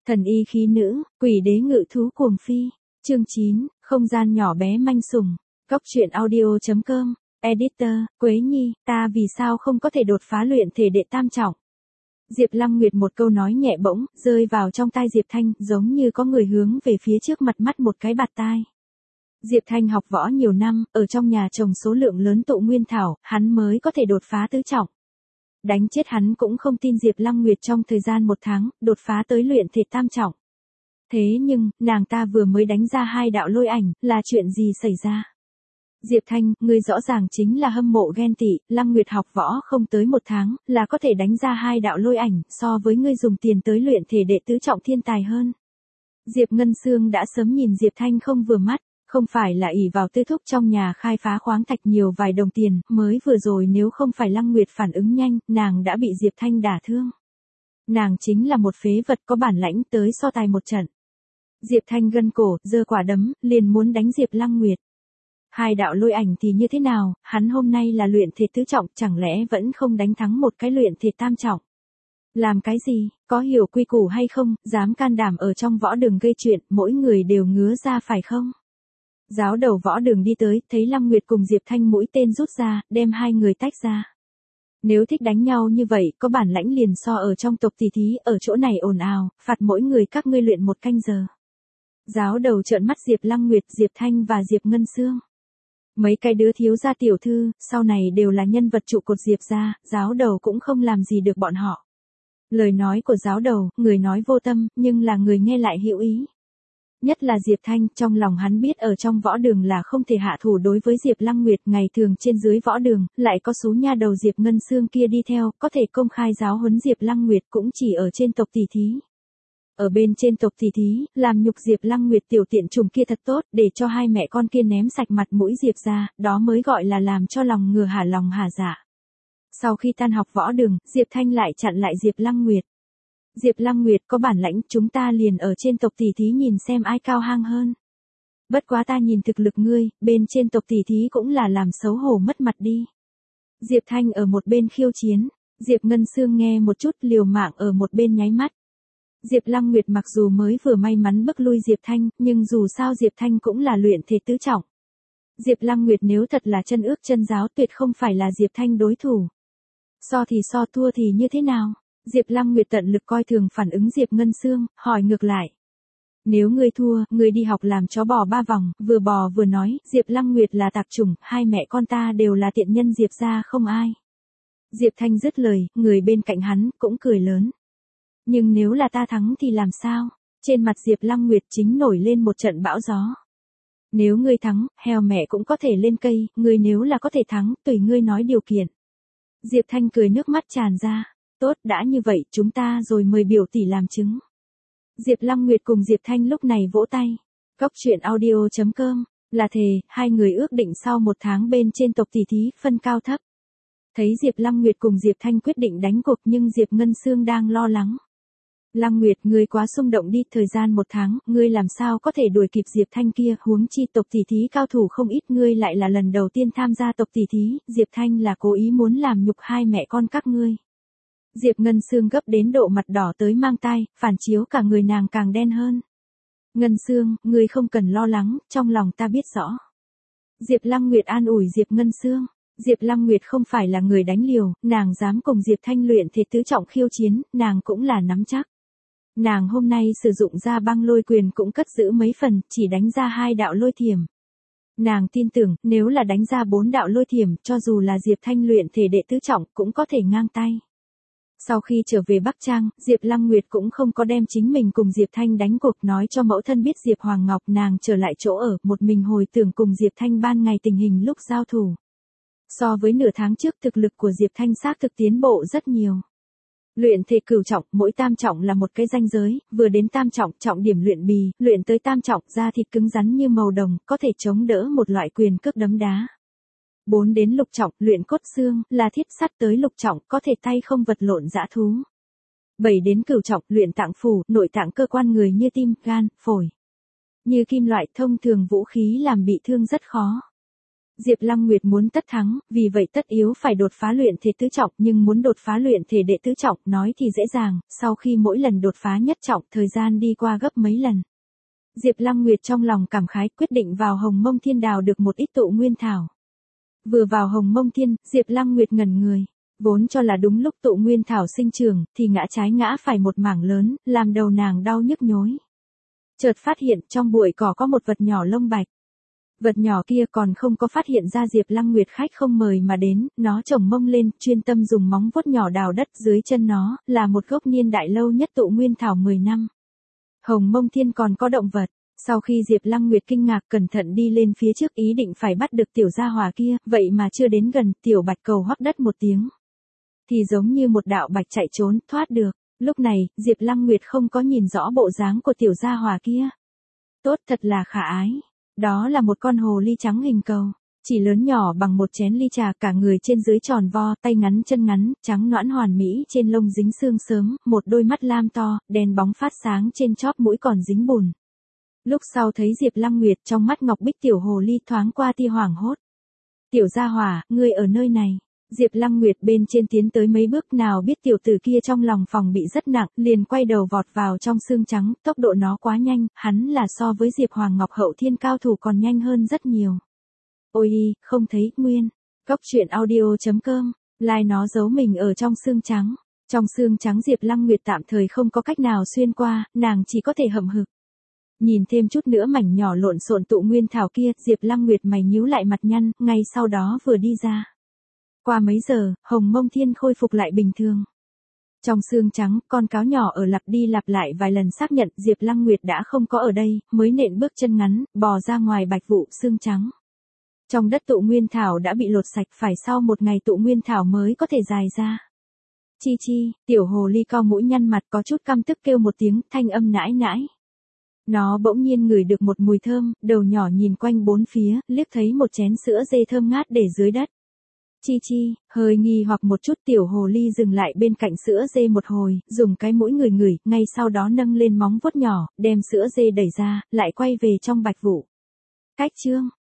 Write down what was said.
Thần y khí nữ, quỷ đế ngự thú cuồng phi. Chương 9, không gian nhỏ bé manh sủng. Cóc truyện audio.com. Editor, Quế Nhi, ta vì sao không có thể đột phá luyện thể đệ tam trọng? Diệp Lăng Nguyệt một câu nói nhẹ bỗng, rơi vào trong tai Diệp Thanh, giống như có người hướng về phía trước mặt mắt một cái bạt tai. Diệp Thanh học võ nhiều năm, ở trong nhà trồng số lượng lớn tụ nguyên thảo, hắn mới có thể đột phá tứ trọng. Đánh chết hắn cũng không tin Diệp Lăng Nguyệt trong thời gian 1 tháng, đột phá tới luyện thể tam trọng. Thế nhưng, nàng ta vừa mới đánh ra 2 đạo lôi ảnh, là chuyện gì xảy ra? Diệp Thanh, ngươi rõ ràng chính là hâm mộ ghen tị, Lăng Nguyệt học võ không tới 1 tháng, là có thể đánh ra 2 đạo lôi ảnh, so với ngươi dùng tiền tới luyện thể đệ tứ trọng thiên tài hơn. Diệp Ngân Sương đã sớm nhìn Diệp Thanh không vừa mắt, không phải là ỷ vào tư thúc trong nhà khai phá khoáng thạch nhiều vài đồng tiền, mới vừa rồi nếu không phải Lăng Nguyệt phản ứng nhanh, nàng đã bị Diệp Thanh đả thương. Nàng chính là một phế vật có bản lãnh tới so tài một trận. Diệp Thanh gân cổ, giơ quả đấm, liền muốn đánh Diệp Lăng Nguyệt. 2 đạo lôi ảnh thì như thế nào, hắn hôm nay là luyện thể tứ trọng, chẳng lẽ vẫn không đánh thắng một cái luyện thể tam trọng? Làm cái gì, có hiểu quy củ hay không, dám can đảm ở trong võ đường gây chuyện, mỗi người đều ngứa ra phải không? Giáo đầu võ đường đi tới, thấy Lăng Nguyệt cùng Diệp Thanh mũi tên rút ra, đem 2 người tách ra. Nếu thích đánh nhau như vậy, có bản lãnh liền so ở trong tộc tỷ thí, ở chỗ này ồn ào, phạt mỗi người các ngươi luyện 1 canh giờ. Giáo đầu trợn mắt Diệp Lăng Nguyệt, Diệp Thanh và Diệp Ngân Sương. Mấy cái đứa thiếu gia tiểu thư, sau này đều là nhân vật trụ cột Diệp gia, giáo đầu cũng không làm gì được bọn họ. Lời nói của giáo đầu, người nói vô tâm, nhưng là người nghe lại hữu ý. Nhất là Diệp Thanh, trong lòng hắn biết ở trong võ đường là không thể hạ thủ đối với Diệp Lăng Nguyệt, ngày thường trên dưới võ đường, lại có số nha đầu Diệp Ngân Sương kia đi theo, có thể công khai giáo huấn Diệp Lăng Nguyệt cũng chỉ ở trên tộc tỷ thí. Ở bên trên tộc tỷ thí, làm nhục Diệp Lăng Nguyệt tiểu tiện trùng kia thật tốt, để cho 2 mẹ con kia ném sạch mặt mũi Diệp ra, đó mới gọi là làm cho lòng ngừa lòng hả dạ. Sau khi tan học võ đường, Diệp Thanh lại chặn lại Diệp Lăng Nguyệt. Diệp Lăng Nguyệt có bản lãnh, chúng ta liền ở trên tộc tỷ thí nhìn xem ai cao hang hơn. Bất quá ta nhìn thực lực ngươi, bên trên tộc tỷ thí cũng là làm xấu hổ mất mặt đi. Diệp Thanh ở một bên khiêu chiến, Diệp Ngân Sương nghe một chút liều mạng ở một bên nháy mắt. Diệp Lăng Nguyệt mặc dù mới vừa may mắn bức lui Diệp Thanh, nhưng dù sao Diệp Thanh cũng là luyện thể tứ trọng. Diệp Lăng Nguyệt nếu thật là chân ước chân giáo tuyệt không phải là Diệp Thanh đối thủ. So thì so, thua thì như thế nào? Diệp Lăng Nguyệt tận lực coi thường phản ứng Diệp Ngân Sương, hỏi ngược lại. Nếu ngươi thua, ngươi đi học làm chó bò 3 vòng, vừa bò vừa nói, Diệp Lăng Nguyệt là tạp chủng, 2 mẹ con ta đều là tiện nhân Diệp gia không ai. Diệp Thanh dứt lời, người bên cạnh hắn cũng cười lớn. Nhưng nếu là ta thắng thì làm sao? Trên mặt Diệp Lăng Nguyệt chính nổi lên một trận bão gió. Nếu ngươi thắng, heo mẹ cũng có thể lên cây, ngươi nếu là có thể thắng, tùy ngươi nói điều kiện. Diệp Thanh cười nước mắt tràn ra. Tốt, đã như vậy, chúng ta rồi mời biểu tỷ làm chứng. Diệp Lăng Nguyệt cùng Diệp Thanh lúc này vỗ tay. Cóc truyện audio.com, là thề, 2 người ước định sau 1 tháng bên trên tộc tỷ thí, phân cao thấp. Thấy Diệp Lăng Nguyệt cùng Diệp Thanh quyết định đánh cuộc nhưng Diệp Ngân Sương đang lo lắng. Lăng Nguyệt, ngươi quá xung động đi, thời gian 1 tháng, ngươi làm sao có thể đuổi kịp Diệp Thanh kia, huống chi tộc tỷ thí cao thủ không ít, ngươi lại là lần đầu tiên tham gia tộc tỷ thí, Diệp Thanh là cố ý muốn làm nhục 2 mẹ con các ngươi. Diệp Ngân Sương gấp đến độ mặt đỏ tới mang tai, phản chiếu cả người nàng càng đen hơn. Ngân Sương, ngươi không cần lo lắng, trong lòng ta biết rõ. Diệp Lăng Nguyệt an ủi Diệp Ngân Sương. Diệp Lăng Nguyệt không phải là người đánh liều, nàng dám cùng Diệp Thanh luyện thể tứ trọng khiêu chiến, nàng cũng là nắm chắc. Nàng hôm nay sử dụng ra băng lôi quyền cũng cất giữ mấy phần, chỉ đánh ra 2 đạo lôi thiểm. Nàng tin tưởng, nếu là đánh ra 4 đạo lôi thiểm, cho dù là Diệp Thanh luyện thể đệ tứ trọng, cũng có thể ngang tay. Sau khi trở về Bắc Trang, Diệp Lăng Nguyệt cũng không có đem chính mình cùng Diệp Thanh đánh cuộc, nói cho mẫu thân biết Diệp Hoàng Ngọc, nàng trở lại chỗ ở, một mình hồi tưởng cùng Diệp Thanh ban ngày tình hình lúc giao thủ. So với nửa tháng trước, thực lực của Diệp Thanh xác thực tiến bộ rất nhiều. Luyện thể cửu trọng, mỗi tam trọng là một cái ranh giới, vừa đến tam trọng, trọng điểm luyện bì, luyện tới tam trọng, da thịt cứng rắn như màu đồng, có thể chống đỡ một loại quyền cước đấm đá. 4 đến lục trọng, luyện cốt xương, là thiết sắt tới lục trọng, có thể tay không vật lộn dã thú. 7 đến cửu trọng, luyện tạng phủ, nội tạng cơ quan người như tim, gan, phổi. Như kim loại, thông thường vũ khí làm bị thương rất khó. Diệp Lăng Nguyệt muốn tất thắng, vì vậy tất yếu phải đột phá luyện thể tứ trọng, nhưng muốn đột phá luyện thể đệ tứ trọng, nói thì dễ dàng, sau khi mỗi lần đột phá nhất trọng, thời gian đi qua gấp mấy lần. Diệp Lăng Nguyệt trong lòng cảm khái, quyết định vào Hồng Mông Thiên đào được một ít tụ nguyên thảo. Vừa vào Hồng Mông Thiên, Diệp Lăng Nguyệt ngẩn người. Vốn cho là đúng lúc tụ nguyên thảo sinh trưởng, thì ngã trái ngã phải một mảng lớn, làm đầu nàng đau nhức nhối. Chợt phát hiện trong bụi cỏ có một vật nhỏ lông bạch. Vật nhỏ kia còn không có phát hiện ra Diệp Lăng Nguyệt khách không mời mà đến, nó chổng mông lên, chuyên tâm dùng móng vuốt nhỏ đào đất dưới chân nó, là một gốc niên đại lâu nhất tụ nguyên thảo 10 năm. Hồng Mông Thiên còn có động vật. Sau khi Diệp Lăng Nguyệt kinh ngạc cẩn thận đi lên phía trước ý định phải bắt được tiểu gia hỏa kia, vậy mà chưa đến gần, tiểu bạch cầu hoắc đất một tiếng. Thì giống như một đạo bạch chạy trốn, thoát được. Lúc này, Diệp Lăng Nguyệt không có nhìn rõ bộ dáng của tiểu gia hỏa kia. Tốt thật là khả ái. Đó là một con hồ ly trắng hình cầu. Chỉ lớn nhỏ bằng một chén ly trà, cả người trên dưới tròn vo, tay ngắn chân ngắn, trắng nõn hoàn mỹ, trên lông dính xương sớm, một đôi mắt lam to, đèn bóng phát sáng trên chóp mũi còn dính bùn. Lúc sau thấy Diệp Lăng Nguyệt trong mắt ngọc bích tiểu hồ ly thoáng qua tia hoảng hốt. Tiểu gia hỏa, ngươi ở nơi này. Diệp Lăng Nguyệt bên trên tiến tới mấy bước, nào biết tiểu tử kia trong lòng phòng bị rất nặng, liền quay đầu vọt vào trong xương trắng, tốc độ nó quá nhanh, hắn là so với Diệp Hoàng Ngọc Hậu Thiên cao thủ còn nhanh hơn rất nhiều. Ôi, không thấy, nguyên. Góc truyện audio.com, lai nó giấu mình ở trong xương trắng. Trong xương trắng Diệp Lăng Nguyệt tạm thời không có cách nào xuyên qua, nàng chỉ có thể hậm hực. Nhìn thêm chút nữa mảnh nhỏ lộn xộn tụ nguyên thảo kia, Diệp Lăng Nguyệt mày nhíu lại mặt nhăn, ngay sau đó vừa đi ra. Qua mấy giờ, Hồng Mông Thiên khôi phục lại bình thường. Trong xương trắng, con cáo nhỏ ở lặp đi lặp lại vài lần xác nhận Diệp Lăng Nguyệt đã không có ở đây, mới nện bước chân ngắn, bò ra ngoài bạch vụ xương trắng. Trong đất tụ nguyên thảo đã bị lột sạch, phải sau một ngày tụ nguyên thảo mới có thể dài ra. Chi chi, tiểu hồ ly cau mũi nhăn mặt có chút căm tức kêu một tiếng, thanh âm nãi nãi. Nó bỗng nhiên ngửi được một mùi thơm, đầu nhỏ nhìn quanh bốn phía, liếc thấy một chén sữa dê thơm ngát để dưới đất. Chi chi, hơi nghi hoặc một chút, tiểu hồ ly dừng lại bên cạnh sữa dê một hồi, dùng cái mũi ngửi, ngay sau đó nâng lên móng vuốt nhỏ, đem sữa dê đẩy ra, lại quay về trong bạch vụ. Cách chương.